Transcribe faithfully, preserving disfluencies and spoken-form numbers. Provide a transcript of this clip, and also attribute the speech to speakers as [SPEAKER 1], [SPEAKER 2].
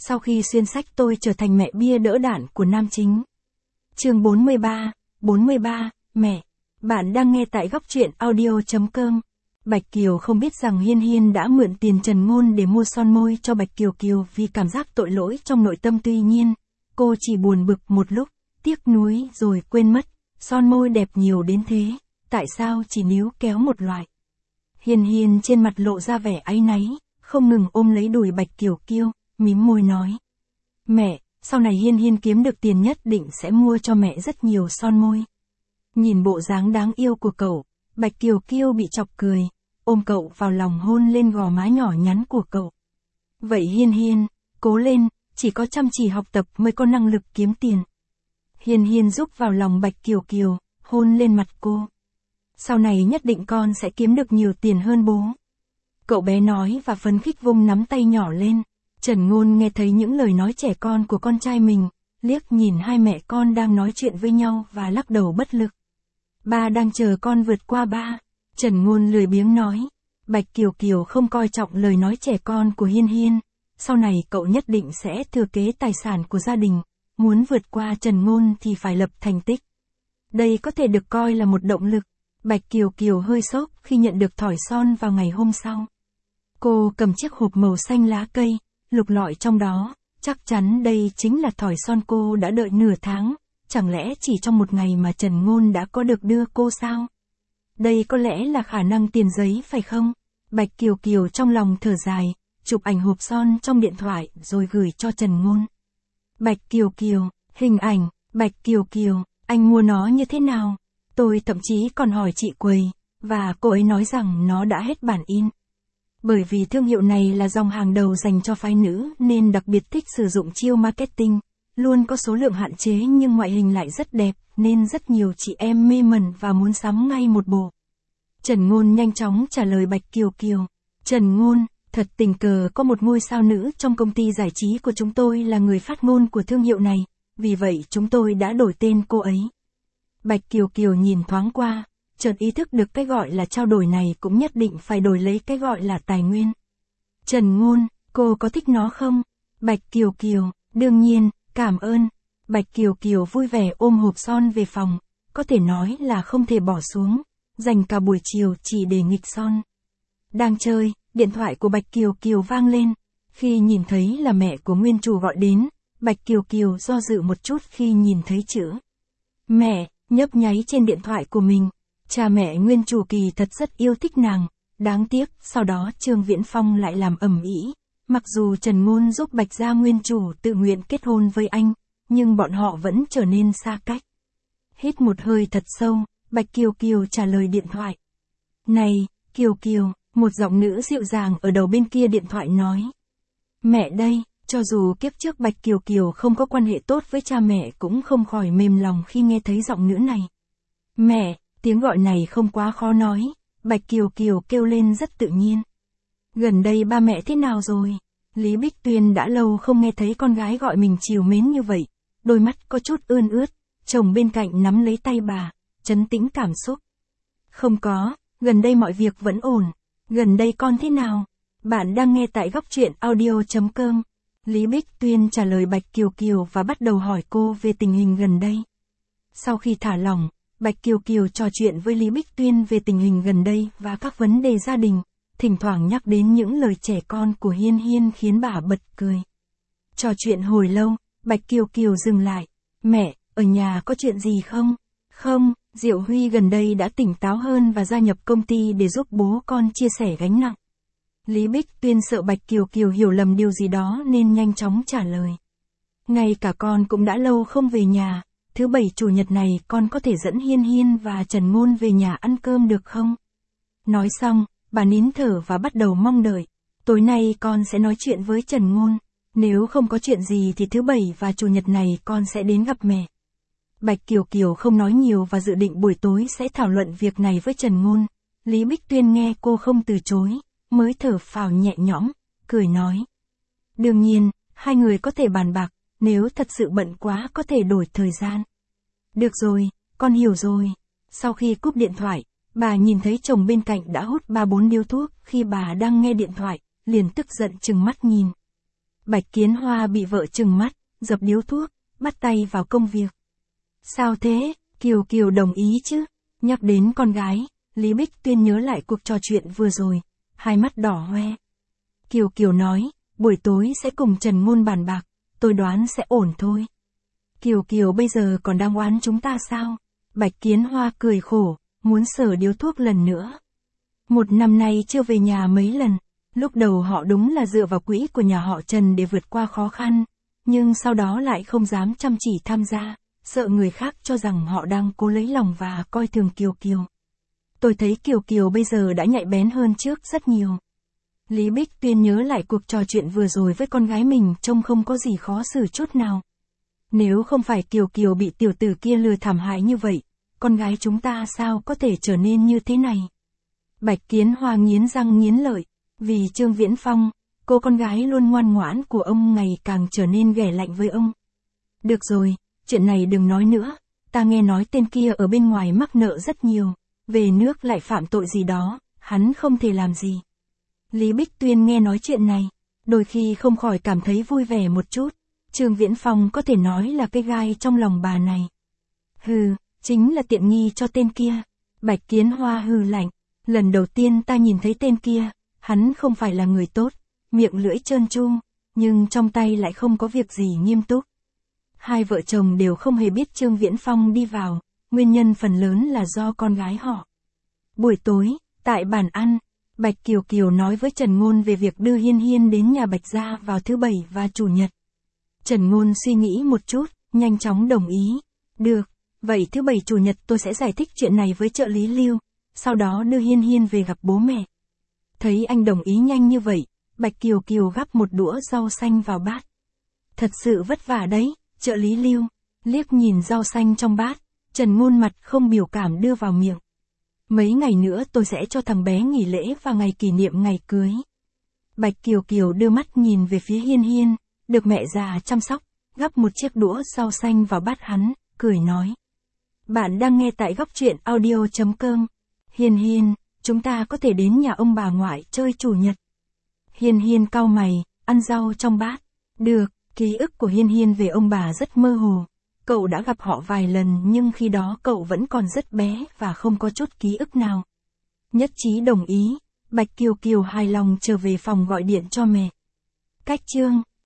[SPEAKER 1] Sau khi xuyên sách tôi trở thành mẹ bia đỡ đạn của nam chính. Chương bốn mươi ba, bốn mươi ba, mẹ. Bạn đang nghe tại góc truyện audio chấm com. Bạch Kiều không biết rằng Hiên Hiên đã mượn tiền Trần Ngôn để mua son môi cho Bạch Kiều Kiều vì cảm giác tội lỗi trong nội tâm, tuy nhiên, cô chỉ buồn bực một lúc, tiếc nuối rồi quên mất, son môi đẹp nhiều đến thế, tại sao chỉ níu kéo một loại. Hiên Hiên trên mặt lộ ra vẻ áy náy, không ngừng ôm lấy đùi Bạch Kiều Kiều, mím môi nói. Mẹ, sau này Hiên Hiên kiếm được tiền nhất định sẽ mua cho mẹ rất nhiều son môi. Nhìn bộ dáng đáng yêu của cậu, Bạch Kiều Kiều bị chọc cười, ôm cậu vào lòng hôn lên gò má nhỏ nhắn của cậu. Vậy Hiên Hiên, cố lên, chỉ có chăm chỉ học tập mới có năng lực kiếm tiền. Hiên Hiên rúc vào lòng Bạch Kiều Kiều, hôn lên mặt cô. Sau này nhất định con sẽ kiếm được nhiều tiền hơn bố. Cậu bé nói và phấn khích vung nắm tay nhỏ lên. Trần Ngôn nghe thấy những lời nói trẻ con của con trai mình, liếc nhìn hai mẹ con đang nói chuyện với nhau và lắc đầu bất lực. Ba đang chờ con vượt qua ba. Trần Ngôn lười biếng nói. Bạch Kiều Kiều không coi trọng lời nói trẻ con của Hiên Hiên. Sau này cậu nhất định sẽ thừa kế tài sản của gia đình. Muốn vượt qua Trần Ngôn thì phải lập thành tích. Đây có thể được coi là một động lực. Bạch Kiều Kiều hơi sốc khi nhận được thỏi son vào ngày hôm sau. Cô cầm chiếc hộp màu xanh lá cây, lục lọi trong đó, chắc chắn đây chính là thỏi son cô đã đợi nửa tháng, chẳng lẽ chỉ trong một ngày mà Trần Ngôn đã có được đưa cô sao? Đây có lẽ là khả năng tiền giấy phải không? Bạch Kiều Kiều trong lòng thở dài, chụp ảnh hộp son trong điện thoại rồi gửi cho Trần Ngôn. Bạch Kiều Kiều, hình ảnh, Bạch Kiều Kiều, anh mua nó như thế nào? Tôi thậm chí còn hỏi chị quầy, và cô ấy nói rằng nó đã hết bản in. Bởi vì thương hiệu này là dòng hàng đầu dành cho phái nữ nên đặc biệt thích sử dụng chiêu marketing, luôn có số lượng hạn chế nhưng ngoại hình lại rất đẹp nên rất nhiều chị em mê mẩn và muốn sắm ngay một bộ. Trần Ngôn nhanh chóng trả lời Bạch Kiều Kiều. Trần Ngôn, thật tình cờ có một ngôi sao nữ trong công ty giải trí của chúng tôi là người phát ngôn của thương hiệu này, vì vậy chúng tôi đã đổi tên cô ấy. Bạch Kiều Kiều nhìn thoáng qua, chợt ý thức được cái gọi là trao đổi này cũng nhất định phải đổi lấy cái gọi là tài nguyên. Trần Ngôn, cô có thích nó không? Bạch Kiều Kiều, đương nhiên, cảm ơn. Bạch Kiều Kiều vui vẻ ôm hộp son về phòng, có thể nói là không thể bỏ xuống, dành cả buổi chiều chỉ để nghịch son. Đang chơi, điện thoại của Bạch Kiều Kiều vang lên. Khi nhìn thấy là mẹ của nguyên chủ gọi đến, Bạch Kiều Kiều do dự một chút khi nhìn thấy chữ mẹ nhấp nháy trên điện thoại của mình. Cha mẹ nguyên chủ kỳ thật rất yêu thích nàng, đáng tiếc sau đó Trương Viễn Phong lại làm ầm ĩ. Mặc dù Trần Ngôn giúp Bạch gia nguyên chủ tự nguyện kết hôn với anh, nhưng bọn họ vẫn trở nên xa cách. Hít một hơi thật sâu, Bạch Kiều Kiều trả lời điện thoại. Này, Kiều Kiều, một giọng nữ dịu dàng ở đầu bên kia điện thoại nói. Mẹ đây, cho dù kiếp trước Bạch Kiều Kiều không có quan hệ tốt với cha mẹ cũng không khỏi mềm lòng khi nghe thấy giọng nữ này. Mẹ, tiếng gọi này không quá khó nói, Bạch Kiều Kiều kêu lên rất tự nhiên. Gần đây ba mẹ thế nào rồi? Lý Bích Tuyên đã lâu không nghe thấy con gái gọi mình trìu mến như vậy, đôi mắt có chút ươn ướt, chồng bên cạnh nắm lấy tay bà, trấn tĩnh cảm xúc. Không có, gần đây mọi việc vẫn ổn, gần đây con thế nào? Bạn đang nghe tại góc truyện audio chấm com. Lý Bích Tuyên trả lời Bạch Kiều Kiều và bắt đầu hỏi cô về tình hình gần đây. Sau khi thả lỏng, Bạch Kiều Kiều trò chuyện với Lý Bích Tuyên về tình hình gần đây và các vấn đề gia đình, thỉnh thoảng nhắc đến những lời trẻ con của Hiên Hiên khiến bà bật cười. Trò chuyện hồi lâu, Bạch Kiều Kiều dừng lại. Mẹ, ở nhà có chuyện gì không? Không, Diệu Huy gần đây đã tỉnh táo hơn và gia nhập công ty để giúp bố con chia sẻ gánh nặng. Lý Bích Tuyên sợ Bạch Kiều Kiều hiểu lầm điều gì đó nên nhanh chóng trả lời. Ngay cả con cũng đã lâu không về nhà, thứ bảy chủ nhật này con có thể dẫn Hiên Hiên và Trần Ngôn về nhà ăn cơm được không? Nói xong, bà nín thở và bắt đầu mong đợi. Tối nay con sẽ nói chuyện với Trần Ngôn, nếu không có chuyện gì thì thứ bảy và chủ nhật này con sẽ đến gặp mẹ. Bạch Kiều Kiều không nói nhiều và dự định buổi tối sẽ thảo luận việc này với Trần Ngôn. Lý Bích Tuyên nghe cô không từ chối, mới thở phào nhẹ nhõm, cười nói. Đương nhiên, hai người có thể bàn bạc, nếu thật sự bận quá có thể đổi thời gian. Được rồi, con hiểu rồi. Sau khi cúp điện thoại, bà nhìn thấy chồng bên cạnh đã hút ba bốn điếu thuốc khi bà đang nghe điện thoại, liền tức giận trừng mắt nhìn. Bạch Kiến Hoa bị vợ trừng mắt, dập điếu thuốc, bắt tay vào công việc. Sao thế, Kiều Kiều đồng ý chứ? Nhắc đến con gái, Lý Bích Tuyên nhớ lại cuộc trò chuyện vừa rồi, hai mắt đỏ hoe. Kiều Kiều nói, buổi tối sẽ cùng Trần Ngôn bàn bạc, tôi đoán sẽ ổn thôi. Kiều Kiều bây giờ còn đang oán chúng ta sao? Bạch Kiến Hoa cười khổ, muốn sờ điếu thuốc lần nữa. Một năm nay chưa về nhà mấy lần, lúc đầu họ đúng là dựa vào quỹ của nhà họ Trần để vượt qua khó khăn, nhưng sau đó lại không dám chăm chỉ tham gia, sợ người khác cho rằng họ đang cố lấy lòng và coi thường Kiều Kiều. Tôi thấy Kiều Kiều bây giờ đã nhạy bén hơn trước rất nhiều. Lý Bích Tuyên nhớ lại cuộc trò chuyện vừa rồi với con gái mình trông không có gì khó xử chút nào. Nếu không phải Kiều Kiều bị tiểu tử kia lừa thảm hại như vậy, con gái chúng ta sao có thể trở nên như thế này? Bạch Kiến Hoa nghiến răng nghiến lợi, vì Trương Viễn Phong, cô con gái luôn ngoan ngoãn của ông ngày càng trở nên ghẻ lạnh với ông. Được rồi, chuyện này đừng nói nữa, ta nghe nói tên kia ở bên ngoài mắc nợ rất nhiều, về nước lại phạm tội gì đó, hắn không thể làm gì. Lý Bích Tuyên nghe nói chuyện này, đôi khi không khỏi cảm thấy vui vẻ một chút, Trương Viễn Phong có thể nói là cái gai trong lòng bà này. Hừ, chính là tiện nghi cho tên kia. Bạch Kiến Hoa hừ lạnh, lần đầu tiên ta nhìn thấy tên kia, hắn không phải là người tốt, miệng lưỡi trơn tru, nhưng trong tay lại không có việc gì nghiêm túc. Hai vợ chồng đều không hề biết Trương Viễn Phong đi vào, nguyên nhân phần lớn là do con gái họ. Buổi tối, tại bàn ăn, Bạch Kiều Kiều nói với Trần Ngôn về việc đưa Hiên Hiên đến nhà Bạch gia vào thứ Bảy và Chủ nhật. Trần Ngôn suy nghĩ một chút, nhanh chóng đồng ý. Được, vậy thứ Bảy Chủ nhật tôi sẽ giải thích chuyện này với trợ lý Lưu, sau đó đưa Hiên Hiên về gặp bố mẹ. Thấy anh đồng ý nhanh như vậy, Bạch Kiều Kiều gắp một đũa rau xanh vào bát. Thật sự vất vả đấy, trợ lý Lưu. Liếc nhìn rau xanh trong bát, Trần Ngôn mặt không biểu cảm đưa vào miệng. Mấy ngày nữa tôi sẽ cho thằng bé nghỉ lễ và ngày kỷ niệm ngày cưới. Bạch Kiều Kiều đưa mắt nhìn về phía Hiên Hiên, được mẹ già chăm sóc, gắp một chiếc đũa rau xanh vào bát hắn, cười nói. Bạn đang nghe tại góc truyện audio chấm com. Hiên Hiên, chúng ta có thể đến nhà ông bà ngoại chơi Chủ nhật. Hiên Hiên cau mày, ăn rau trong bát. Được, ký ức của Hiên Hiên về ông bà rất mơ hồ. Cậu đã gặp họ vài lần nhưng khi đó cậu vẫn còn rất bé và không có chút ký ức nào. Nhất trí đồng ý, Bạch Kiều Kiều hài lòng trở về phòng gọi điện cho mẹ. Cách chương